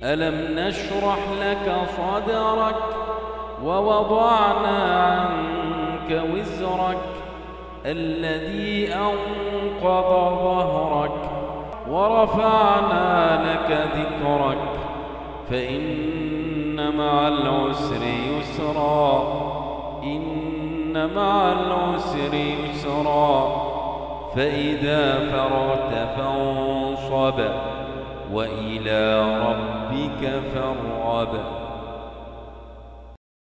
ألم نشرح لك صدرك ووضعنا عنك وزرك الذي أنقض ظهرك ورفعنا لك ذكرك فإن مع العسر يسرا إن مع العسر يسرا فإذا فرغت فانصب وإلى ربك فارغب.